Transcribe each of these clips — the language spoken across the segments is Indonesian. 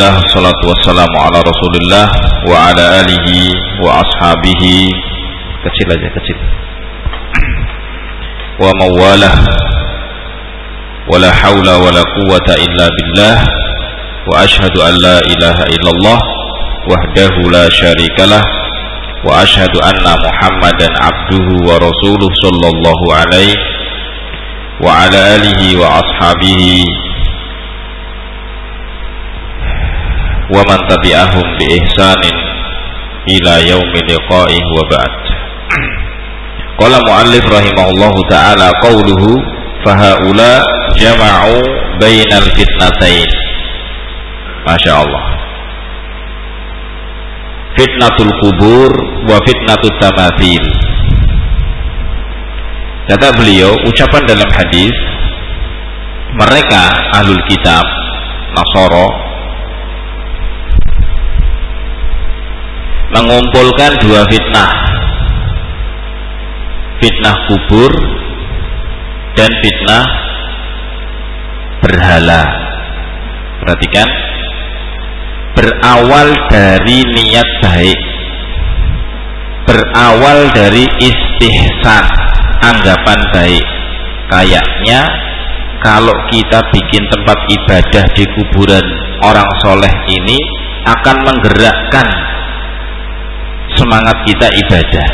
Alhamdulillah, salatu wassalamu ala Rasulillah wa ala alihi wa ashabihi. Kecil aja, kecil. Wa mawalah, wa la hawla wa la quwwata illa billah, wa ashhadu an la ilaha illallah wahdahu la syarikalah, wa ashhadu anna Muhammadan abduhu wa rasuluh sallallahu alaihi wa ala alihi wa ashabihi wa man tabi'ahum bi ihsanin ila yaumil liqa'ih wa ba'd. Qala muallif rahimahullahu ta'ala qawluhu fahaula jama'u bainal fitnatain. Masya Allah. Fitnatul kubur wa fitnatul tamathil. Kata beliau, ucapan dalam hadis, mereka ahlul kitab Nasara mengumpulkan dua fitnah, fitnah kubur dan fitnah berhala. Perhatikan, berawal dari niat baik, berawal dari istihsan, anggapan baik. Kayaknya kalau kita bikin tempat ibadah di kuburan orang soleh ini akan menggerakkan semangat kita ibadah.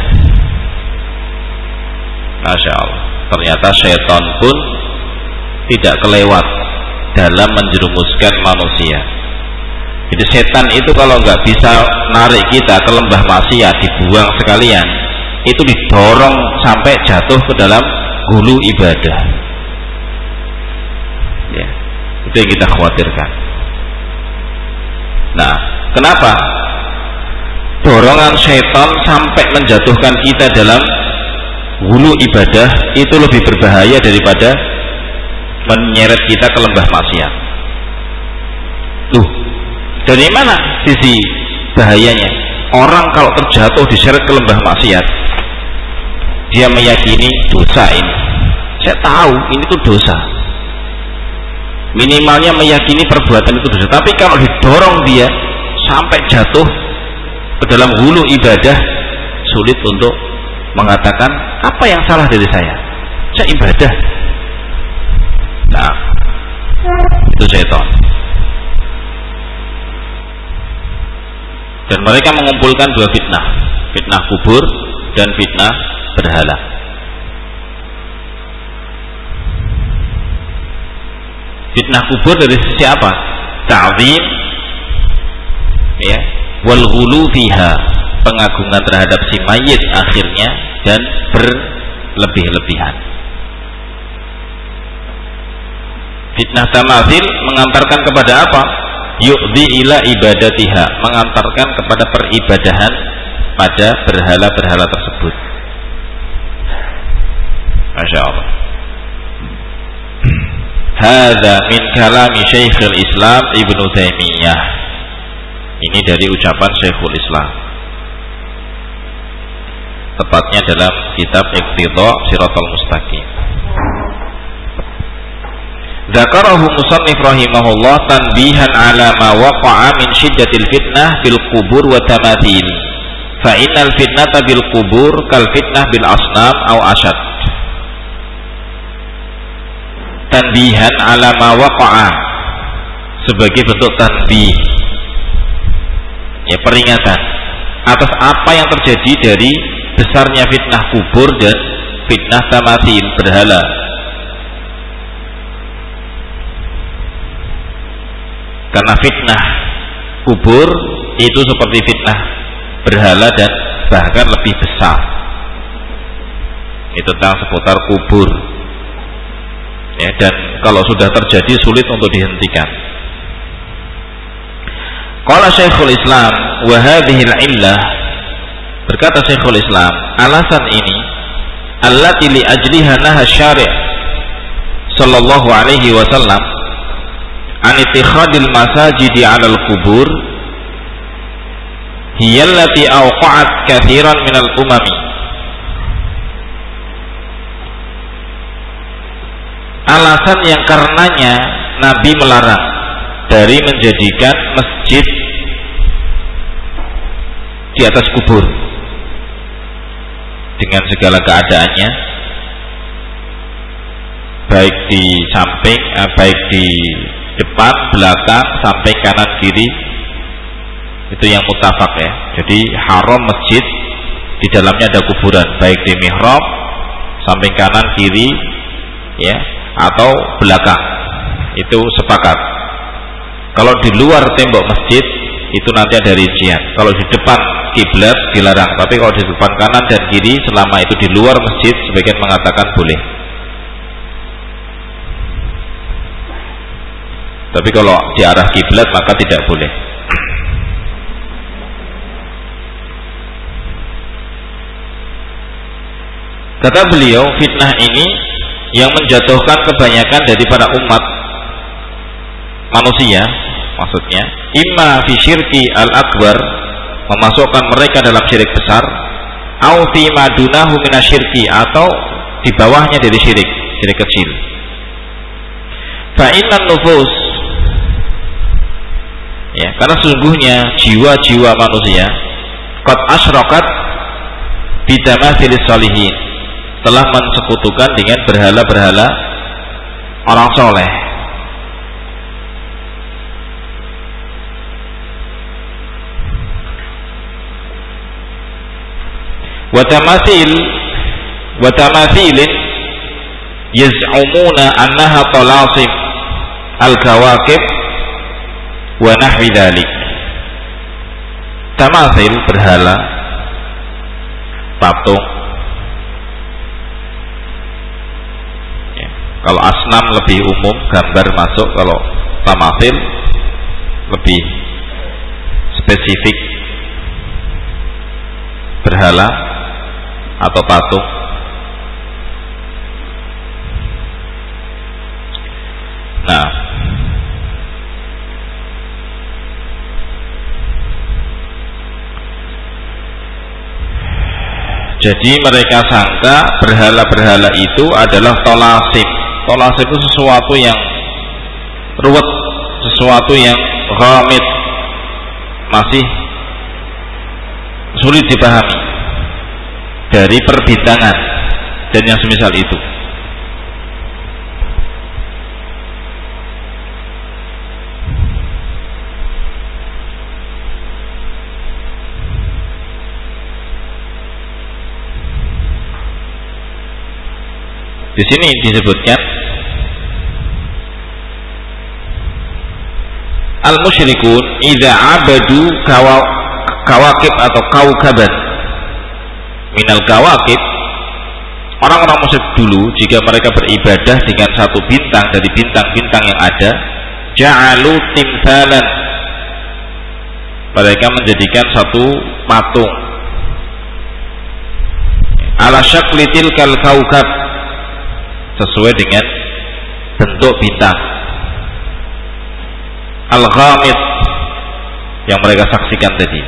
Masya Allah. Ternyata syaitan pun tidak kelewat dalam menjerumuskan manusia. Jadi setan itu kalau nggak bisa narik kita ke lembah maksiat, dibuang sekalian, itu didorong sampai jatuh ke dalam hulu ibadah. Ya, itu yang kita khawatirkan. Nah, kenapa dorongan syaitan sampai menjatuhkan kita dalam hulu ibadah itu lebih berbahaya daripada menyeret kita ke lembah maksiat? Dari mana sisi bahayanya? Orang kalau terjatuh diseret ke lembah maksiat, dia meyakini dosa ini. Saya tahu ini tuh dosa. Minimalnya meyakini perbuatan itu dosa. Tapi kalau didorong dia sampai jatuh ke dalam hulu ibadah, sulit untuk mengatakan apa yang salah dari saya ibadah. Nah, itu syaitan. Dan mereka mengumpulkan dua fitnah, fitnah kubur dan fitnah berhala. Fitnah kubur dari sisi apa? Ta'zim, ya, wal ghulu fiha, pengagungan terhadap si mayit akhirnya, dan berlebih-lebihan. Fitnah tamathil mengantarkan kepada apa? Yu'dhi ila ibadatiha, mengantarkan kepada peribadahan pada berhala-berhala tersebut. Masya Allah. Hadza min kalami Syekhul Islam Ibnu Taimiyah. Ini dari ucapan Syekhul Islam, tepatnya dalam kitab Iqtidha Shiratal Mustaqim. Dzakarahu musannif rahimahullah tanbihan ala ma waqa'a min syiddatil fitnah bil qubur wa tamathil. Fa innal fitnata bil qubur kal fitnah bil asnam aw ashad. Tanbihan ala ma waqa'a, sebagai bentuk tanbih, ya, peringatan atas apa yang terjadi dari besarnya fitnah kubur dan fitnah tamathil, berhala. Karena fitnah kubur itu seperti fitnah berhala dan bahkan lebih besar. Itu tentang seputar kubur, ya, dan kalau sudah terjadi sulit untuk dihentikan. Qala Syekhul Islam wa hadhihi al-illah, berkata Syekhul Islam, alasan ini allati li ajliha naha syari' sallallahu alaihi wasallam an ittikhadil masajidi 'alal qubur hiya allati awqa'at katsiran minal umami. Alasan yang karenanya Nabi melarang dari menjadikan masjid di atas kubur dengan segala keadaannya, baik di samping, baik di depan, belakang, samping, kanan, kiri, itu yang muttafaq ya. Jadi haram masjid di dalamnya ada kuburan, baik di mihrab, samping kanan, kiri, ya, atau belakang, itu sepakat. Kalau di luar tembok masjid itu nanti ada rincian. Kalau di depan kiblat dilarang, tapi kalau di depan kanan dan kiri selama itu di luar masjid sebagian mengatakan boleh. Tapi kalau di arah kiblat maka tidak boleh. Kata beliau, fitnah ini yang menjatuhkan kebanyakan daripada umat manusia, maksudnya imma fi syirki al-akbar, memasukkan mereka dalam syirik besar, au fi madunahu minasyirki, atau di bawahnya dari syirik kecil. Fa innan nufus, ya, karena sesungguhnya jiwa-jiwa manusia qad asyraqat bidamathilis shalihin, telah mensekutukan dengan berhala-berhala orang soleh. Watamathilin yaz'umuna annaha talasim al-kawakib wa nahwi dhalik. Tamathil, berhala, patung. Ya, kalau asnam lebih umum, gambar masuk. Kalau tamathil lebih spesifik, berhala atau patung. Nah, jadi mereka sangka berhala-berhala itu adalah tolasim. Tolasim itu sesuatu yang ruwet, sesuatu yang ghamid, masih sulit dipahami, dari perbintangan dan yang semisal itu. Di sini disebutkan al-musyrikun idza abadu kawakib atau kaukaban minal kawakib. Orang-orang musyrik dulu jika mereka beribadah dengan satu bintang dari bintang-bintang yang ada, ja'alu timthalan, mereka menjadikan satu patung ala syakli tilkal kaukab, sesuai dengan bentuk bintang al-ghamid yang mereka saksikan tadi.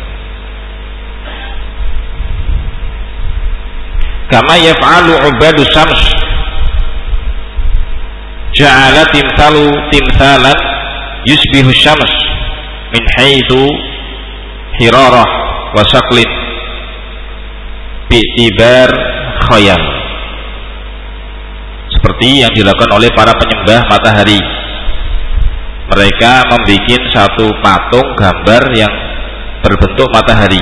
Kama yaf'alu ubadu syams, ja'ala timthalan yusbihu syams min haitsu hirarah wa shaklin bi'tibar khayal, seperti yang dilakukan oleh para penyembah matahari. Mereka membuat satu patung gambar yang berbentuk matahari,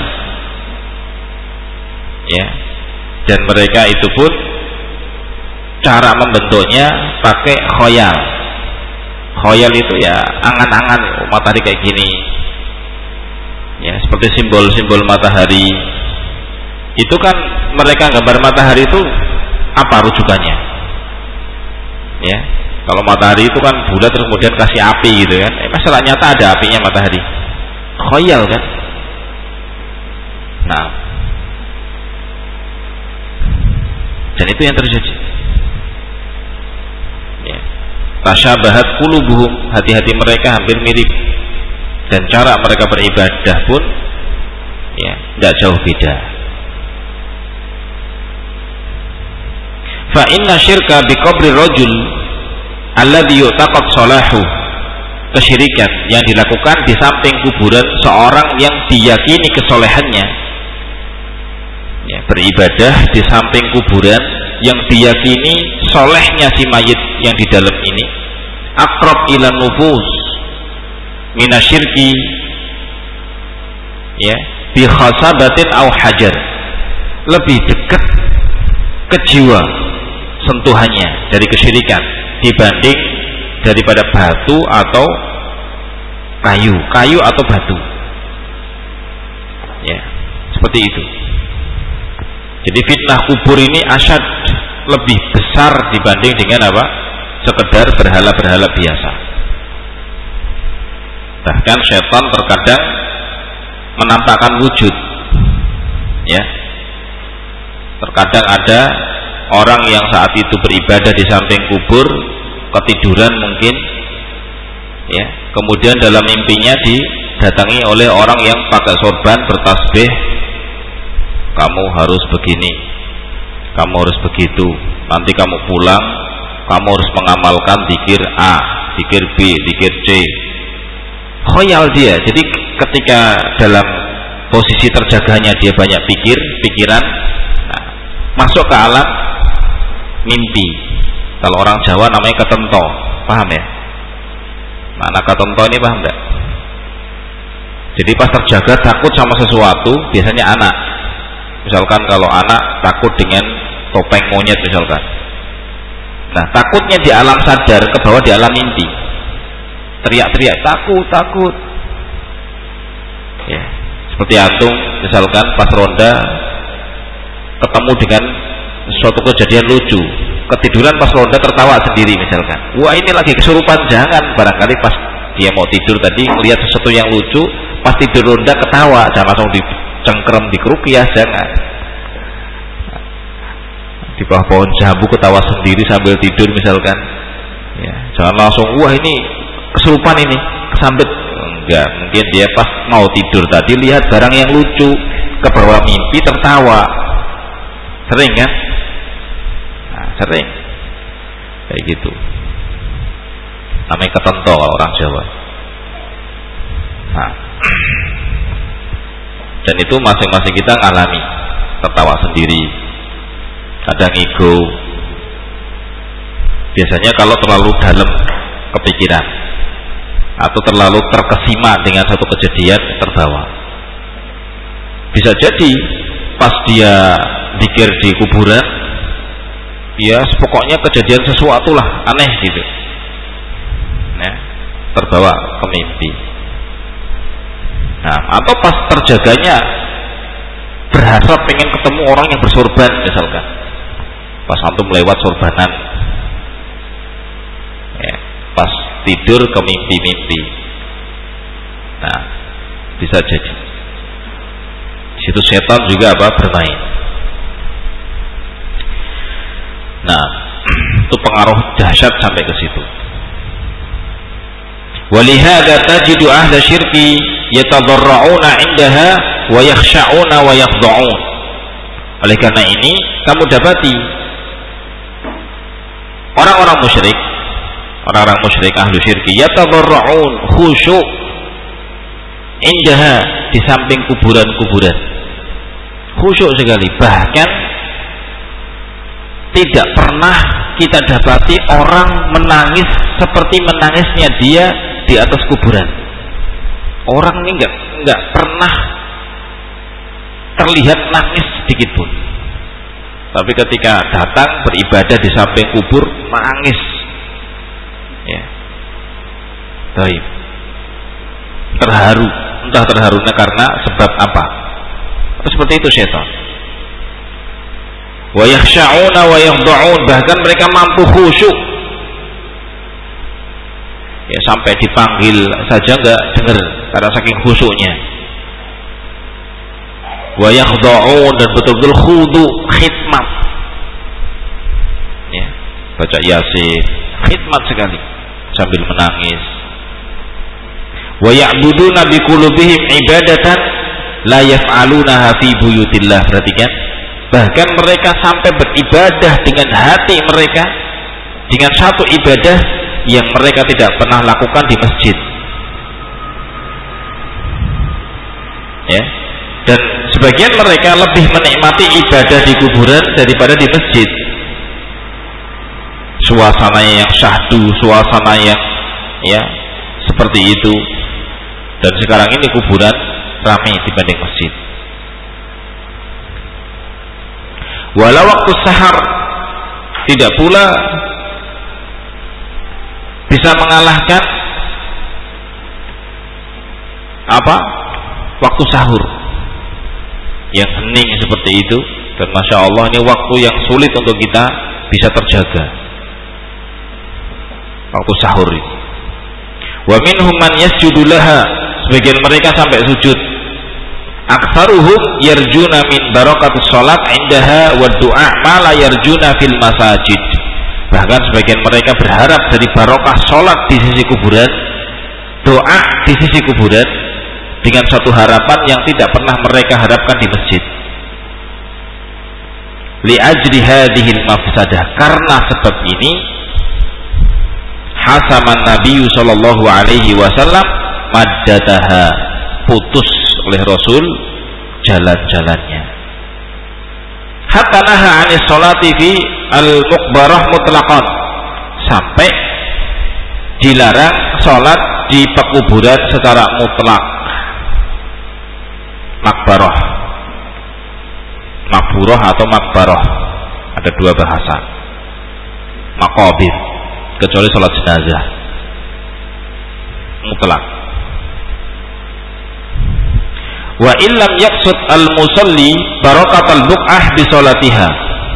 ya, dan mereka itu pun cara membentuknya pakai khoyal. Khoyal itu ya angan-angan, matahari kayak gini, ya, seperti simbol-simbol matahari. Itu kan mereka gambar matahari itu apa rujukannya? Ya, kalau matahari itu kan bulat terus kemudian kasih api gitu kan. Masalah nyata ada apinya matahari. Khoyal kan. Nah, dan itu yang terjadi. Ya. Tasyabahat qulubuhum, hati-hati mereka hampir mirip, dan cara mereka beribadah pun ya tidak jauh beda. Fa inna syirka bi qabri rajul alladhi yu'taqad salahu kesyirikan yang dilakukan di samping kuburan seorang yang diyakini kesolehannya, ya, beribadah di samping kuburan yang diyakini solehnya si mayit yang di dalam ini, aqrab ila nufus minasyirki, ya, bi khasabatin au hajar, lebih dekat ke jiwa sentuhannya dari kesyirikan dibanding daripada batu atau kayu atau batu, ya, seperti itu. Jadi fitnah kubur ini asyad, lebih besar dibanding dengan apa? Sekedar berhala-berhala biasa. Bahkan setan terkadang menampakkan wujud, ya. Terkadang ada orang yang saat itu beribadah di samping kubur ketiduran mungkin, ya, kemudian dalam mimpinya didatangi oleh orang yang pakai sorban bertasbih, kamu harus begini, kamu harus begitu, nanti kamu pulang kamu harus mengamalkan zikir A, zikir B, zikir C. Khoyal dia. Jadi ketika dalam posisi terjaganya dia banyak pikiran, nah, masuk ke alam mimpi. Kalau orang Jawa namanya ketento, paham ya? Makna ketento ini paham enggak? Jadi pas terjaga takut sama sesuatu, biasanya anak. Misalkan kalau anak takut dengan topeng monyet misalkan. Nah, takutnya di alam sadar ke bawah di alam mimpi. Teriak-teriak takut. Ya, seperti antum misalkan pas ronda ketemu dengan suatu kejadian lucu, ketiduran pas ronda tertawa sendiri misalkan. Wah, ini lagi kesurupan, jangan. Barangkali pas dia mau tidur tadi melihat sesuatu yang lucu, pas tidur ronda ketawa, jangan langsung dicengkrem di kerupiah, jangan. Di bawah pohon jambu ketawa sendiri sambil tidur misalkan, ya, jangan langsung wah ini kesurupan ini kesambet, enggak. Mungkin dia pas mau tidur tadi lihat barang yang lucu, ke bawah mimpi tertawa, sering kan? Nah, sering kayak gitu, namanya ketento kalau orang Jawa. Nah, dan itu masing-masing kita ngalami, tertawa sendiri, kadang ego. Biasanya kalau terlalu dalam kepikiran atau terlalu terkesima dengan satu kejadian terbawa. Bisa jadi pas dia zikir di kuburan, ya pokoknya kejadian sesuatu lah aneh gitu, nah, terbawa ke mimpi. Nah, atau pas terjaganya berharap pengen ketemu orang yang bersorban misalkan, pas antum lewat sorbanan, ya, pas tidur ke mimpi-mimpi. Nah, bisa jadi situ setan juga bermain. Nah, itu pengaruh dahsyat sampai ke situ. Walihada tajidu ahla syirki yatadarra'una 'indaha wa yakhsha'una wa yakhda'un. Oleh karena ini kamu dapati orang-orang musyrik ahlu syirki yatadarra'un, khusyuk, indaha, di samping kuburan-kuburan, khusyuk sekali. Bahkan tidak pernah kita dapati orang menangis seperti menangisnya dia di atas kuburan. Orang ini enggak pernah terlihat nangis sedikit pun. Tapi ketika datang beribadah di samping kubur nangis. Ya. Baik. Terharu, entah terharunya karena sebab apa. Seperti itu setan. Wa yakhsha'una wa yakhda'un, bahkan mereka mampu khusyuk. Ya, sampai dipanggil saja enggak dengar karena saking khusyuknya. Wa yakhda'un, dan betul-betul khudu, khidmat. Ya, baca Yasin, khidmat sekali sambil menangis. Wa ya'buduna bi qulubihim ibadatan la yaf'alunaha fi buyutillah. Perhatikan, bahkan mereka sampai beribadah dengan hati mereka, dengan satu ibadah yang mereka tidak pernah lakukan di masjid. Ya. Dan sebagian mereka lebih menikmati ibadah di kuburan daripada di masjid. Suasananya yang syahdu, suasana yang ya seperti itu. Dan sekarang ini kuburan ramai dibanding masjid. Walau waktu sahar tidak pula bisa mengalahkan apa? Waktu sahur yang hening seperti itu. Dan masya Allah, ini waktu yang sulit untuk kita bisa terjaga, waktu sahur ini. Wa minhum man yasjudu laha, sebagian mereka sampai sujud. Aktsaruhum yarjuna min barakatus salat indaha wa du'a ma la yarjuna fil masajid. Bahkan sebagian mereka berharap dari barokah salat di sisi kuburan, doa di sisi kuburan, dengan suatu harapan yang tidak pernah mereka harapkan di masjid. Li ajli hadhil mafsadah, karena sebab ini hasaman Nabi sallallahu alaihi wasallam maddataha, putus oleh Rasul jalan-jalannya. Hatta naha 'anis sholati fi al-muqbarah mutlaqan, sampai dilarang salat di pekuburan secara mutlak. Makbarah, makburah atau makbarah, ada dua bahasa. Maqabir, kecuali salat jenazah mutlak. Wa illam yaqsud al-musalli barakatal buq'ah bi salatiha,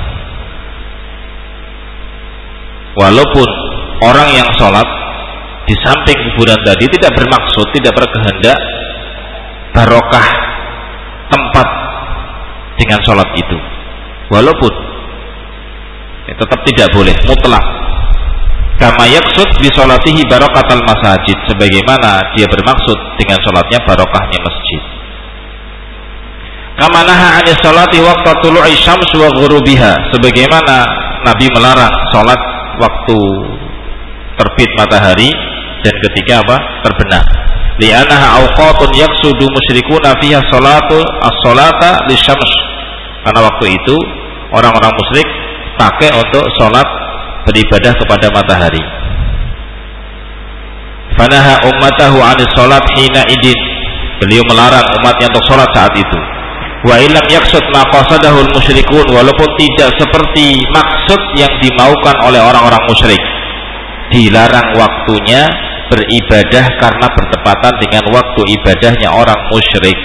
walaupun orang yang sholat di samping kuburan tadi tidak bermaksud, tidak berkehendak barokah tempat dengan sholat itu, walaupun tetap tidak boleh mutlak. Kama yaqsud bi sholatihi barakatal masajid, sebagaimana dia bermaksud dengan sholatnya barokahnya masjid. Kama naha 'anis sholati waqta tulu'i syams wa ghurubiha, sebagaimana Nabi melarang sholat waktu terbit matahari dan ketika apa? Terbenam. Li'annaha awqatun yaqsudu musyrikuna fiha salatu as-salata lisyams, karena waktu itu orang-orang musyrik pakai untuk sholat beribadah kepada matahari. Fanaha ummatahu 'anis sholat hina idin, beliau melarang umatnya untuk sholat saat itu. Wa illam yaqsud ma qasadahul musyrikun, walaupun tidak seperti maksud yang dimaukan oleh orang-orang musyrik, dilarang waktunya beribadah karena bertepatan dengan waktu ibadahnya orang musyrik.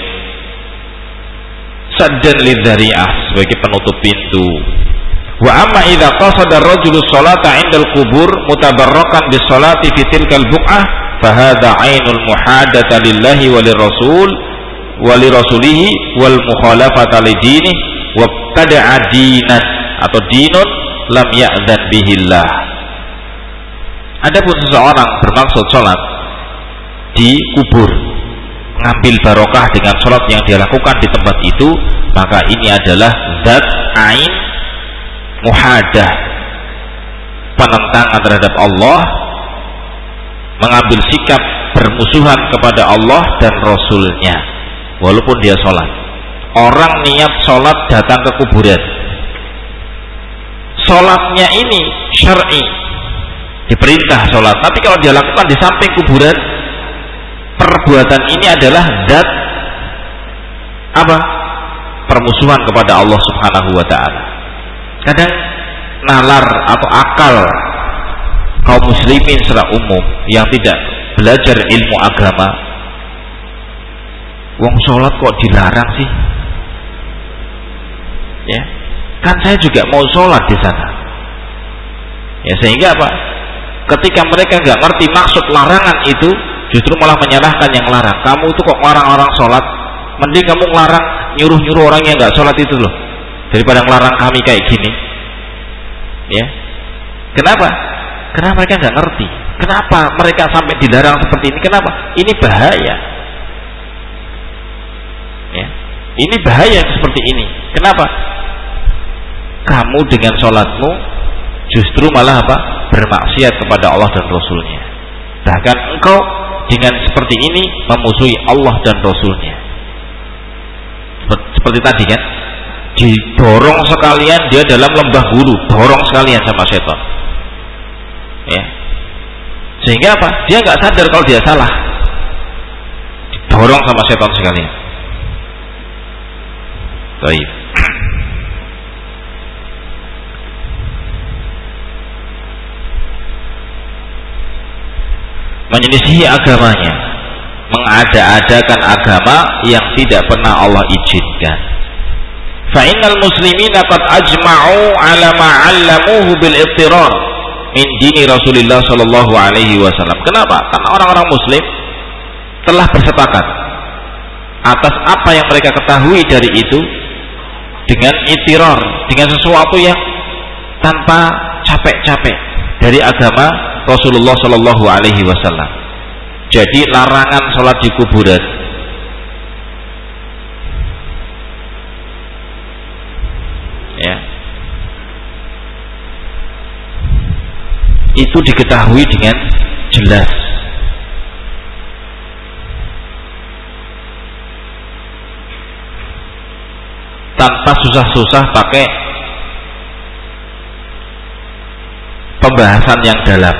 Saddan lidzari'ah, sebagai penutup pintu. Wa amma idza qasada ar-rajulu sholata 'indal qubur mutabarrakan bis sholati fi tilkal buq'ah fa hadza 'ainul muhadatsati lillahi wa lirrasul wa lirasulihi wal mukhalafata lidinihi wa qada'a dinan atau dinun lam ya'dzan bihillah. Adapun seseorang bermaksud sholat di kubur, mengambil barokah dengan sholat yang dia lakukan di tempat itu, maka ini adalah zat ain muhadah, penentangan terhadap Allah, mengambil sikap bermusuhan kepada Allah dan Rasulnya walaupun dia sholat. Orang niat sholat datang ke kuburan, sholatnya ini syar'i, diperintah sholat, tapi kalau dia lakukan di samping kuburan, perbuatan ini adalah zat apa? Permusuhan kepada Allah Subhanahu wa ta'ala. Kadang nalar atau akal kaum muslimin secara umum yang tidak belajar ilmu agama, wong sholat kok dilarang sih? Ya, kan saya juga mau sholat di sana. Ya, sehingga apa? Ketika mereka nggak ngerti maksud larangan itu, justru malah menyalahkan yang larang. Kamu itu kok ngelarang orang sholat? Mending kamu ngelarang, nyuruh-nyuruh orang yang nggak sholat itu loh, daripada ngelarang kami kayak gini. Ya, kenapa? Karena mereka nggak ngerti. Kenapa mereka sampai dilarang seperti ini? Kenapa? Ini bahaya. Ya, ini bahaya seperti ini. Kenapa? Kamu dengan sholatmu justru malah apa? bermaksiat kepada Allah dan Rasulnya. Bahkan engkau dengan seperti ini memusuhi Allah dan Rasulnya. Seperti tadi kan, didorong sekalian dia dalam lembah bulu, dorong sekalian sama setan. Ya. Sehingga apa? Dia nggak sadar kalau dia salah. Didorong sama setan sekalian. Baik. Menyelisihi agamanya, mengada-adakan agama yang tidak pernah Allah izinkan. Fa innal muslimina qad ajma'u 'ala ma 'allamuhu bil ittirar min dini Rasulullah sallallahu alaihi wasallam. Kenapa? Karena orang-orang muslim telah bersepakat atas apa yang mereka ketahui dari itu dengan ittirar, dengan sesuatu yang tanpa capek-capek dari agama Rasulullah sallallahu alaihi wasallam. Jadi larangan sholat di kuburan, ya, itu diketahui dengan jelas. Tanpa susah-susah pakai pembahasan yang dalam.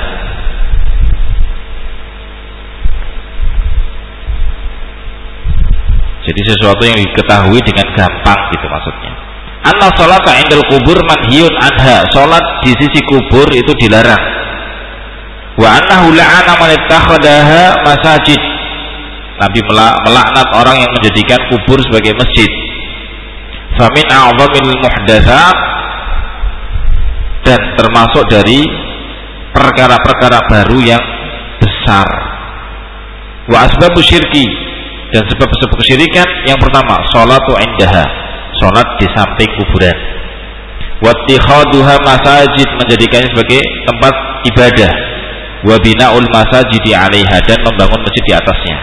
Jadi sesuatu yang diketahui dengan gampang gitu maksudnya. Anna sholata indal kubur manhiyun anha, sholat di sisi kubur itu dilarang. Wa annahu la'ana man ittakhadaha masajid, Nabi melaknat orang yang menjadikan kubur sebagai masjid. Famin a'zamil muhdatsat, dan termasuk dari perkara-perkara baru yang besar. Wa asbabu syirki, dan sebab-sebab kesyirikan yang pertama sholatu indaha, sholat di samping kuburan. Wattikhaduha masajid, menjadikannya sebagai tempat ibadah. Wa bina'ul masajidi 'alaiha, dan membangun masjid di atasnya.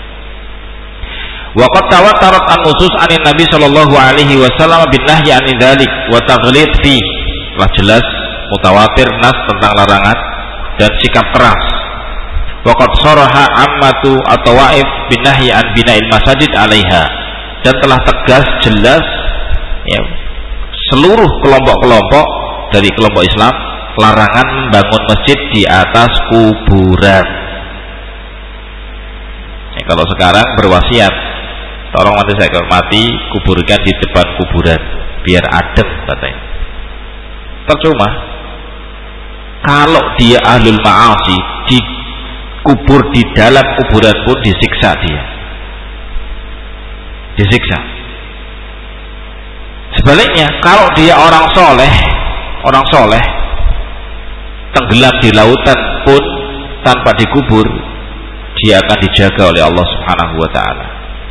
Wa qad tawattarat an-nusus 'anil Nabi sallallahu alaihi wasallam bin nahyi 'anil dzalik wa taghlid fi. Telah jelas mutawatir nas tentang larangan dan sikap keras. Waqad sharaha ammatu at-tawaif bin nahyi an bina'il masajid 'alaiha, dan telah tegas jelas ya, seluruh kelompok-kelompok dari kelompok Islam larangan membangun masjid di atas kuburan. Ya, kalau sekarang berwasiat, tolong nanti saya mati kuburkan di depan kuburan biar adem katanya. Percuma. Kalau dia ahlul ma'asi, kubur di dalam kuburan pun disiksa dia. Disiksa. Sebaliknya, kalau dia orang soleh tenggelam di lautan pun tanpa dikubur, dia akan dijaga oleh Allah Subhanahu wa taala.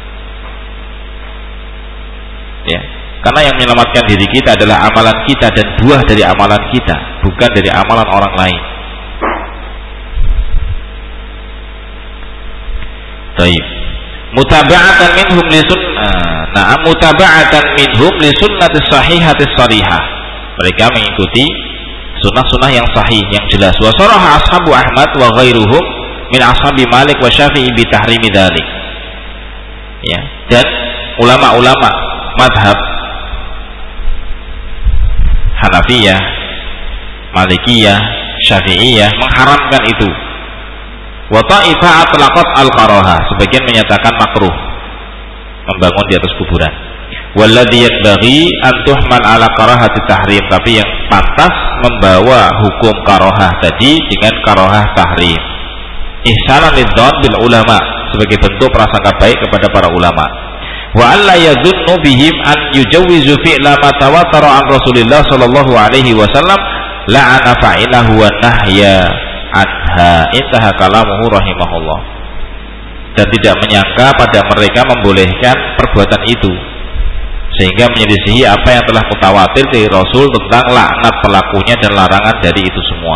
Ya, karena yang menyelamatkan diri kita adalah amalan kita dan buah dari amalan kita, bukan dari amalan orang lain. Baik. Mutaba'atan minhum li sunnah. Nah, mutaba'atan minhum li sunnati sahihati sharihah. Mereka mengikuti sunnah-sunnah yang sahih, yang jelas. Wa saraha ashabu Ahmad wa ghairuhum min ashabi Malik wa Syafi'i bi tahrimi dzalik. Ya, dan ulama-ulama madhab Hanafiyah, Malikiyah, Syafi'iyah mengharamkan itu. Wa ta'ifah atlaqat al-karaha, sebagian menyatakan makruh membangun di atas kuburan. Walladzi yanbaghi an tuhmal ala karahati tahrim, tapi yang pantas membawa hukum karahah tadi dengan karahah tahrim. Ihsanan lidzan bil ulama, sebagai bentuk prasangka baik kepada para ulama. Wa alla yadhunnu bihim an yujawwizu fi'la ma tawattara an Rasulillah sallallahu alaihi wasallam la'ana fa'ilahu wa nahya anha. Intaha kalamuhu rahimahullah. Dan tidak menyangka pada mereka membolehkan perbuatan itu, sehingga menyelisihi apa yang telah mutawatir dari Rasul tentang laknat pelakunya dan larangan dari itu semua.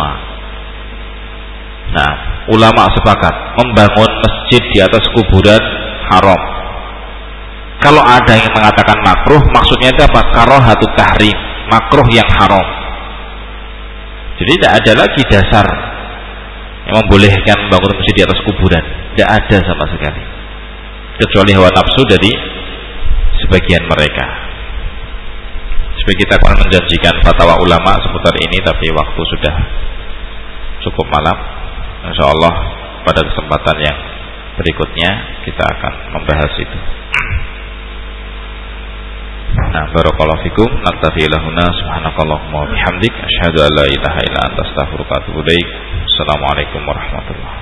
Nah, ulama sepakat membangun masjid di atas kuburan haram. Kalau ada yang mengatakan makruh, maksudnya itu apa? Karahatut tahrim, makruh yang haram. Jadi tidak ada lagi dasar yang membolehkan bangun masjid di atas kuburan. Tidak ada sama sekali, kecuali hawa nafsu dari sebagian mereka. Supaya kita akan menjanjikan fatwa ulama seputar ini, tapi waktu sudah cukup malam. Insyaallah pada kesempatan yang berikutnya kita akan membahas itu. Nah, barakallahu fikum. Naktafi ilahuna subhanakallahumma wa bihamdik asyhadu an la ilaha illa anta astaghfiruka wa atubu ilaik. Assalamualaikum warahmatullahi wabarakatuh.